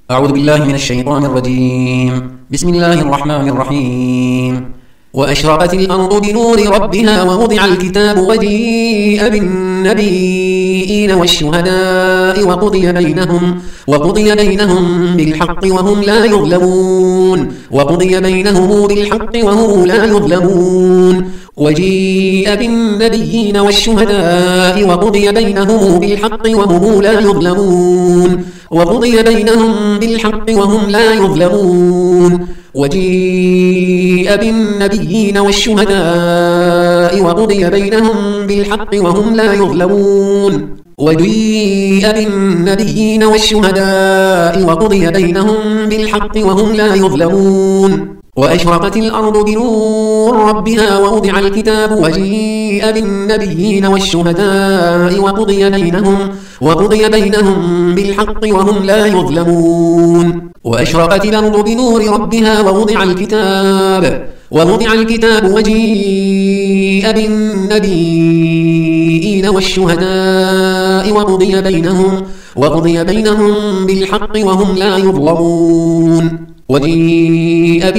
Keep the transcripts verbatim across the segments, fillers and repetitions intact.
أعوذ بالله من الشيطان الرجيم. بسم الله الرحمن الرحيم. وأشرقت الأرض بنور ربها ووضع الكتاب وجيء بالنبيين والشهداء وقضي بينهم وقضي بينهم بالحق وهم لا يظلمون وقضي بينهم بالحق وهم لا يظلمون وجيء بالنبيين والشهداء وقضي بينهم بالحق وهم لا يظلمون وقضي بينهم بالحق وهم لا يظلمون وجيء بالنبيين والشهداء وقضي بينهم بالحق وهم لا يظلمون وجيء بالنبيين والشهداء وقضي بينهم بالحق وهم لا يظلمون وأشرقت الأرض بنور ربها ووضع الكتاب وجيء بالنبيين والشهداء وقضي بينهم وقضي بينهم بالحق وهم لا يظلمون وأشرقت الأرض بنور ربها ووضع الكتاب ووضع الكتاب وجيء بالنبيين والشهداء وقضي بينهم وقضي بينهم بالحق وهم لا يظلمون وجيء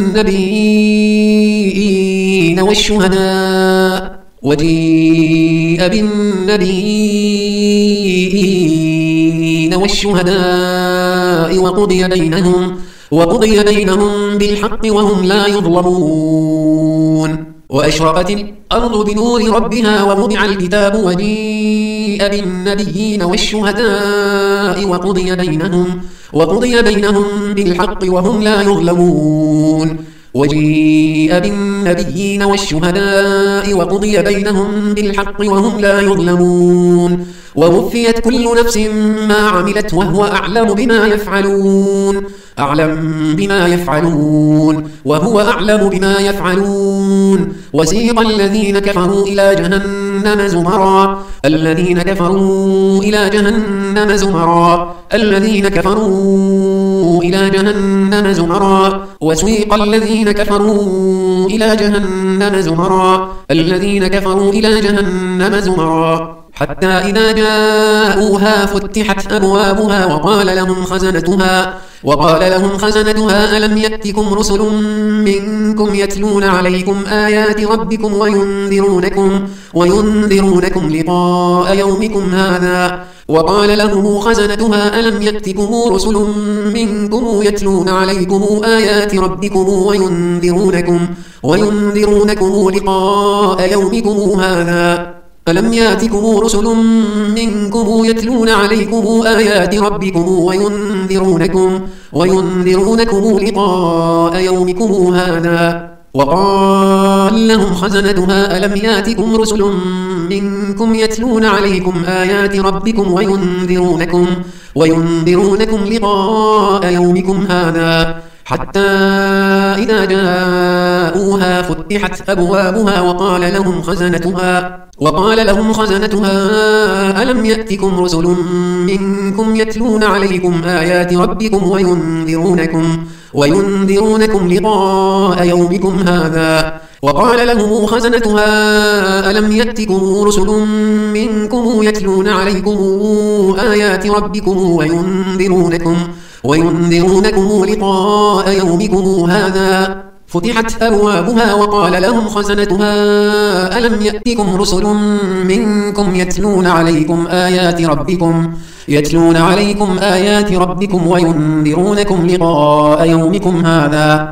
بالنبيين والشهداء وجيء بالنبيين والشهداء وقضي بينهم وقضي بينهم بالحق وهم لا يظلمون وأشرقت الأرض بنور ربها ووضع الكتاب وجيء بالنبيين والشهداء وقضي بينهم وقضي بينهم بالحق وهم لا يظلمون وجيء بالنبيين والشهداء وقضي بينهم بالحق وهم لا يظلمون ووفيت كل نفس ما عملت وهو أعلم بما يفعلون أعلم بما يفعلون وهو أعلم بما يفعلون وسيق الذين كفروا إلى جهنم زمرا الذين كفروا إلى جهنم زمرا الذين كفروا إلى جهنم زمرا وسيق الذين كفروا إلى جهنم زمرا الذين كفروا إلى جهنم زمرا حتى إذا جاءوها فتحت أبوابها وقال لهم خزنتها وقال لهم خزنتها ألم يأتكم رسل منكم يتلون عليكم آيات ربكم وينذرونكم وينذرونكم لقاء يومكم هذا وقال لهم خزنتها ألم يأتكم رسل منكم يتلون عليكم آيات ربكم وينذرونكم وينذرونكم لقاء يومكم هذا ألم يأتكم رسل منكم يتلون عليكم آيات ربكم وينذرونكم وينذرونكم لقاء يومكم هذا وقال لهم خزنتها ألم يأتكم رسل منكم يتلون عليكم آيات ربكم وينذرونكم وينذرونكم لقاء يومكم هذا حتى إذا جاءوها فتحت أبوابها وقال لهم خزنتها وقال لهم خزنتها ألم يأتكم رسل منكم يتلون عليكم آيات ربكم وينذرونكم وينذرونكم لقاء يومكم هذا وقال لهم خزنتها ألم يأتكم رسل منكم يتلون عليكم آيات ربكم وينذرونكم وينذرونكم لقاء يومكم هذا فتحت أبوابها وقال لهم خزنتها ألم يأتكم رسل منكم يتلون عليكم آيات ربكم يتلون عليكم آيات ربكم وينذرونكم لقاء يومكم هذا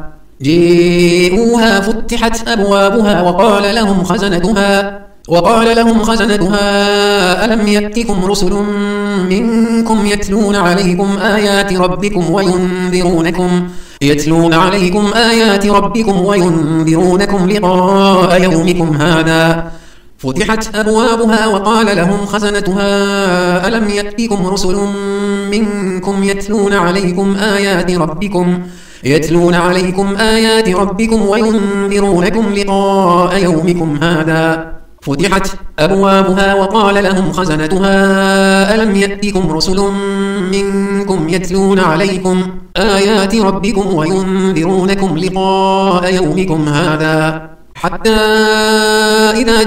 جاءوها فتحت أبوابها وقال لهم خزنتها وقال لهم خزنتها ألم يأتكم رسل منكم يتلون عليكم آيات ربكم وينذرونكم يتلون عليكم آيات ربكم وينذرونكم لقاء يومكم هذا فتحت أبوابها وقال لهم خزنتها ألم يأتكم رسل منكم يتلون عليكم آيات ربكم يتلون عليكم آيات ربكم وينذرونكم لقاء يومكم هذا فتحت أبوابها وقال لهم خزنتها ألم يأتكم رسل منكم يتلون عليكم آيات ربكم وينذرونكم لقاء يومكم هذا حتى إذا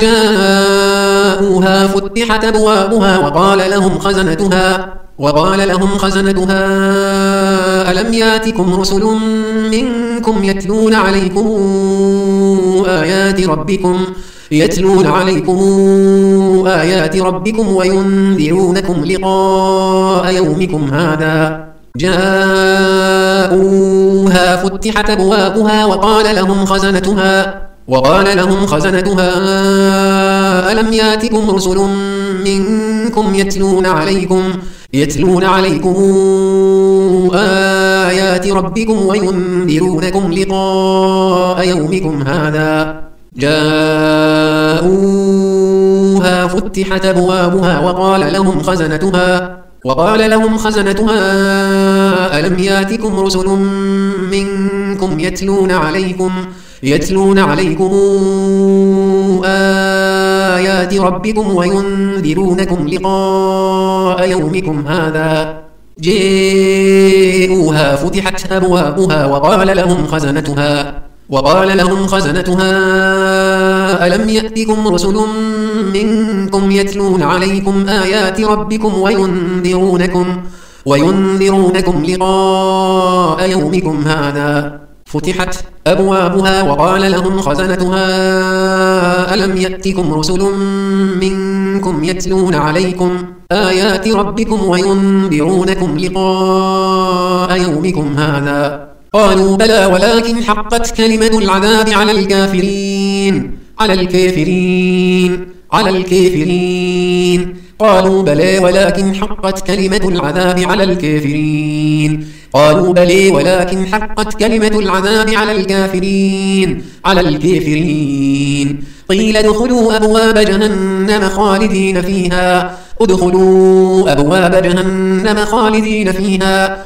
جاءوها فتحت أبوابها وقال لهم خزنتها وقال لهم خزنتها ألم ياتكم رسل منكم يتلون عليكم آيات ربكم يتلون عليكم آيات ربكم وينذرونكم لقاء يومكم هذا جاءوها فتحت أبوابها وقال لهم خزنتها وقال لهم خزنتها ألم ياتكم رسل منكم يتلون عليكم يتلون عليكم آيات ربكم وينذرونكم لقاء يومكم هذا جاءوها فتحت أبوابها وقال لهم خزنتها وقال لهم خزنتها ألم ياتكم رسل منكم يتلون عليكم يتلون عليكم آيات ربكم وينذرونكم لقاء يومكم هذا جاءوها فتحت أبوابها وقال لهم خزنتها وقال لهم خزنتها ألم يأتكم رسل منكم يتلون عليكم آيات ربكم وينذرونكم وينذرونكم لقاء يومكم هذا فتحت أبوابها وقال لهم خزنتها ألم يأتكم رسل منكم يتلون عليكم آيات ربكم وينذرونكم لقاء يومكم هذا قالوا بلى ولكن حقت كلمة العذاب على الكافرين على الكافرين على الكافرين قالوا بلى ولكن حقت كلمة العذاب على الكافرين قالوا بلى ولكن حقت كلمة العذاب على الكافرين على الكافرين قيل ادخلوا أبواب جهنم خالدين فيها ادخلوا أبواب جهنم خالدين فيها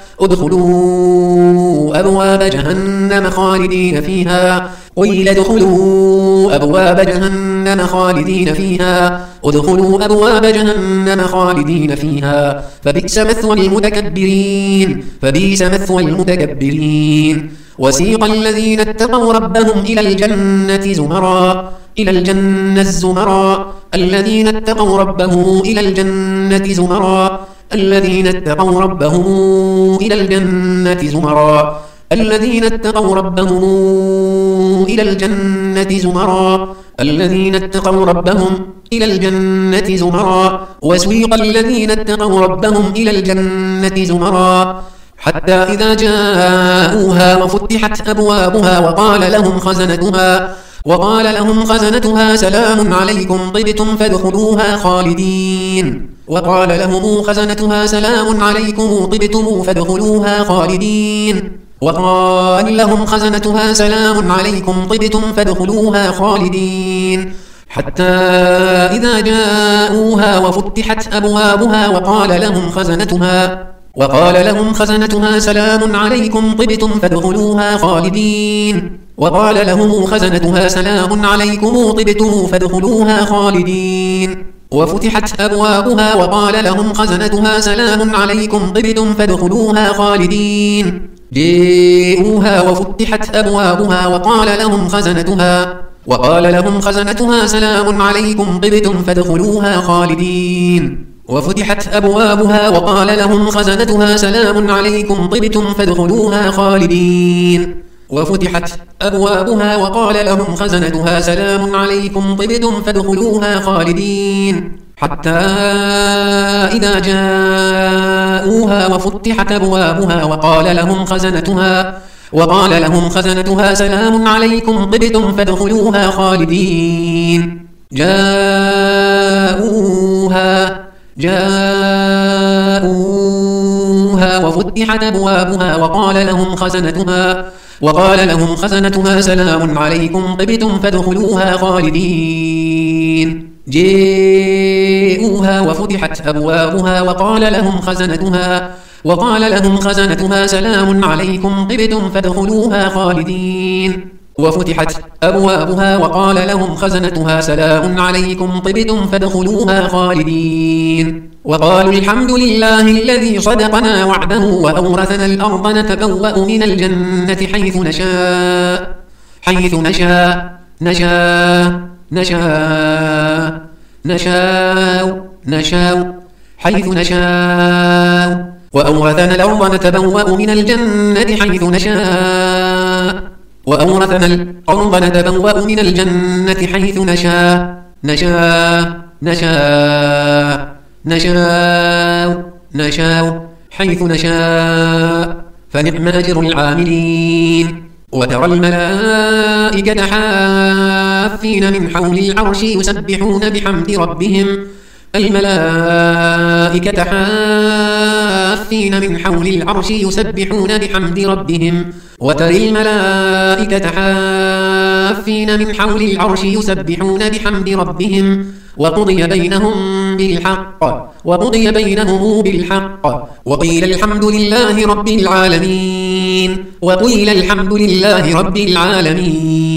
ادخلوا أبواب جهنم خالدين فيها قيل ادخلوا أبواب جهنم خالدين فيها ادخلوا أبواب جهنم خالدين فيها فبئس مثوى المتكبرين فبئس مثوى المتكبرين وسيق الذين اتقوا ربهم إلى الجنة زمرا إلى الجنة زمرا الذين اتقوا ربهم إلى الجنة زمرا الذين اتقوا ربهم إلى الجنة زمرا الذين اتقوا ربهم إلى الجنة زمرا الذين اتقوا ربهم إلى الجنة زمرا وسيق الذين اتقوا ربهم إلى الجنة زمرا حتى إذا جاءوها وفتحت أبوابها وقال لهم خزنتها وقال لهم خزنتها سلام عليكم طبتم فادخلوها خالدين وقال لهم خزنتها سلام عليكم طبتم فادخلوها خالدين وقال لهم خزنتها سلام عليكم طبتم فادخلوها خالدين حتى إذا جاءوها وفتحت أبوابها وقال لهم خزنتها وقال لهم خزنتها سلام عليكم طبتم فادخلوها خالدين وقال لهم خزنتها سلام عليكم طبتم فادخلوها خالدين وفتحت أبوابها وقال لهم خزنتها سلام عليكم طبتم فادخلوها خالدين جاءوها وفتحت أبوابها وقال لهم خزنتها وقال لهم خزنتها سلام عليكم طبتم فادخلوها خالدين وفتحت أبوابها وقال لهم خزنتها سلام عليكم طبتم فادخلوها خالدين وفتحت أبوابها وقال لهم خزنتها سلام عليكم طبتم فادخلوها خالدين حتى إذا جاءوها وفتحت أبوابها وقال لهم خزنتها وقال لهم خزنتها سلام عليكم طبتم فادخلوها خالدين جاءوها جاءوها وفتحت أبوابها وقال لهم خزنتها وقال لهم خزنتها سلام عليكم طبتم فادخلوها خالدين جاءوها وفتحت أبوابها وقال لهم خزنتها وقال لهم خزنتها سلام عليكم طبتم فادخلوها خالدين وفتحت أبوابها وقال لهم خزنتها سلام عليكم طبتم فادخلوها خالدين وقالوا الحمد لله الذي صدقنا وعده وأورثنا الأرض نتبوأ من الجنة حيث نشاء حيث نشاء نشاء نشاء نشاء نشاء حيث نشاء وأورثنا الأرض نتبوأ من الجنة حيث نشاء وأورثنا الأرض نتبوأ من الجنة حيث نشاء نشاء نشاء نشاء نشاء حيث نشاء فنعم أجر العاملين وترى الملائكة حافين من حول العرش يسبحون بحمد ربهم الملائكة حافين من حول العرش يسبحون بحمد ربهم وترى الملائكة حافين من حول العرش يسبحون بحمد ربهم وقضي بينهم بالحق وقضي بينهم بالحق وقيل الحمد لله رب العالمين وقيل الحمد لله رب العالمين